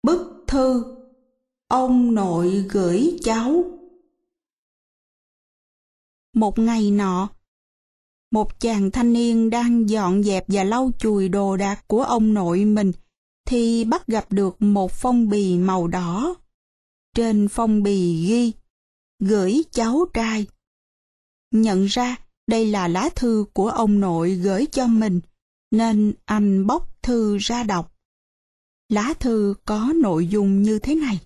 Bức thư ông nội gửi cháu. Một ngày nọ, một chàng thanh niên đang dọn dẹp và lau chùi đồ đạc của ông nội mình thì bắt gặp được một phong bì màu đỏ. Trên phong bì ghi gửi cháu trai. Nhận ra đây là lá thư của ông nội gửi cho mình, nên anh bóc thư ra đọc. Lá thư có nội dung như thế này.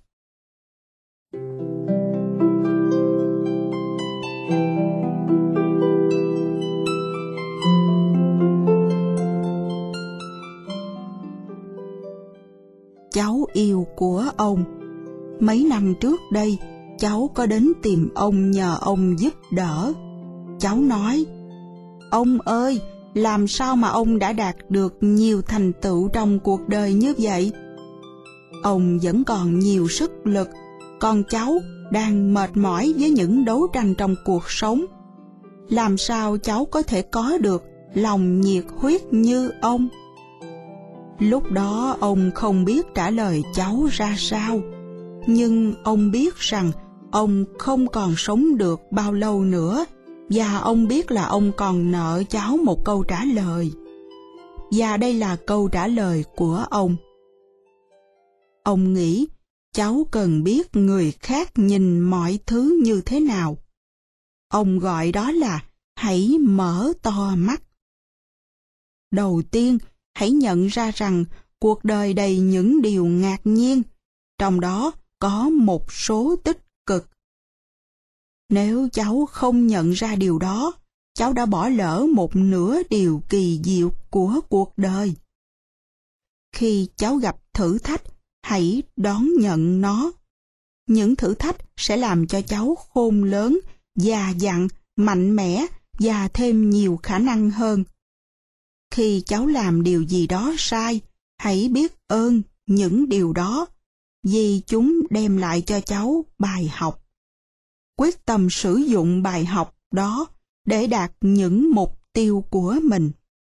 Cháu yêu của ông, mấy năm trước đây, cháu có đến tìm ông nhờ ông giúp đỡ. Cháu nói, ông ơi, làm sao mà ông đã đạt được nhiều thành tựu trong cuộc đời như vậy? Ông vẫn còn nhiều sức lực, còn cháu đang mệt mỏi với những đấu tranh trong cuộc sống. Làm sao cháu có thể có được lòng nhiệt huyết như ông? Lúc đó ông không biết trả lời cháu ra sao, nhưng ông biết rằng ông không còn sống được bao lâu nữa, và ông biết là ông còn nợ cháu một câu trả lời. Và đây là câu trả lời của ông. Ông nghĩ cháu cần biết người khác nhìn mọi thứ như thế nào. Ông gọi đó là hãy mở to mắt. Đầu tiên, hãy nhận ra rằng cuộc đời đầy những điều ngạc nhiên, trong đó có một số tích cực. Nếu cháu không nhận ra điều đó, cháu đã bỏ lỡ một nửa điều kỳ diệu của cuộc đời. Khi cháu gặp thử thách, hãy đón nhận nó. Những thử thách sẽ làm cho cháu khôn lớn, già dặn, mạnh mẽ và thêm nhiều khả năng hơn. Khi cháu làm điều gì đó sai, hãy biết ơn những điều đó, vì chúng đem lại cho cháu bài học. Quyết tâm sử dụng bài học đó để đạt những mục tiêu của mình.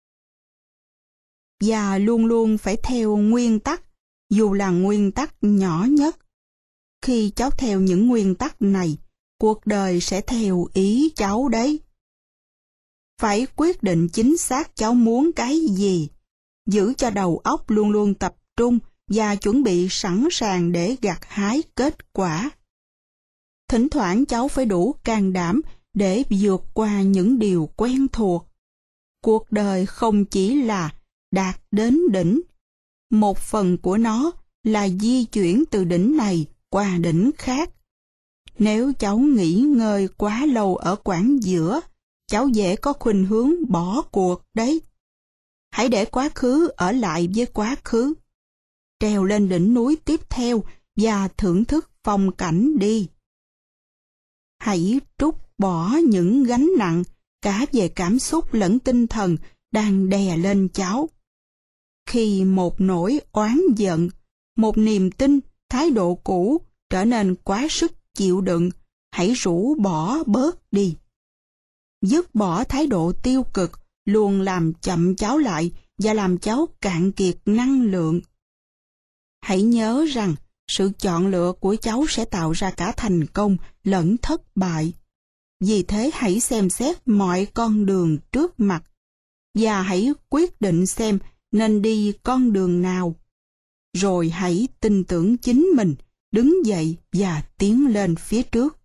Và luôn luôn phải theo nguyên tắc, dù là nguyên tắc nhỏ nhất. Khi cháu theo những nguyên tắc này, cuộc đời sẽ theo ý cháu đấy. Phải quyết định chính xác cháu muốn cái gì, giữ cho đầu óc luôn luôn tập trung và chuẩn bị sẵn sàng để gặt hái kết quả. Thỉnh thoảng cháu phải đủ can đảm để vượt qua những điều quen thuộc. Cuộc đời không chỉ là đạt đến đỉnh, một phần của nó là di chuyển từ đỉnh này qua đỉnh khác. Nếu cháu nghỉ ngơi quá lâu ở quãng giữa, cháu dễ có khuynh hướng bỏ cuộc đấy. Hãy để quá khứ ở lại với quá khứ. Trèo lên đỉnh núi tiếp theo và thưởng thức phong cảnh đi. Hãy trút bỏ những gánh nặng cả về cảm xúc lẫn tinh thần đang đè lên cháu. Khi một nỗi oán giận, một niềm tin, thái độ cũ trở nên quá sức chịu đựng, hãy rũ bỏ bớt đi. Dứt bỏ thái độ tiêu cực luôn làm chậm cháu lại và làm cháu cạn kiệt năng lượng. Hãy nhớ rằng sự chọn lựa của cháu sẽ tạo ra cả thành công lẫn thất bại. Vì thế hãy xem xét mọi con đường trước mặt và hãy quyết định xem nên đi con đường nào. Rồi hãy tin tưởng chính mình, đứng dậy và tiến lên phía trước.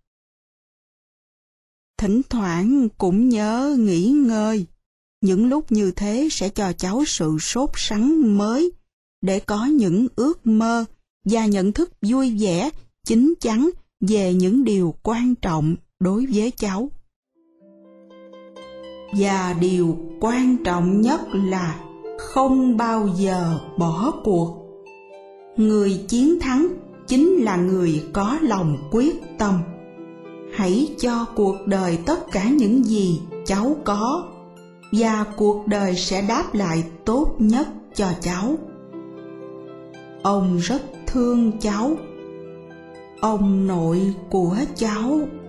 Thỉnh thoảng cũng nhớ nghỉ ngơi. Những lúc như thế sẽ cho cháu sự sốt sắng mới, để có những ước mơ và nhận thức vui vẻ, chín chắn về những điều quan trọng đối với cháu. Và điều quan trọng nhất là không bao giờ bỏ cuộc. Người chiến thắng chính là người có lòng quyết tâm. Hãy cho cuộc đời tất cả những gì cháu có, và cuộc đời sẽ đáp lại tốt nhất cho cháu. Ông rất thương cháu. Ông nội của cháu.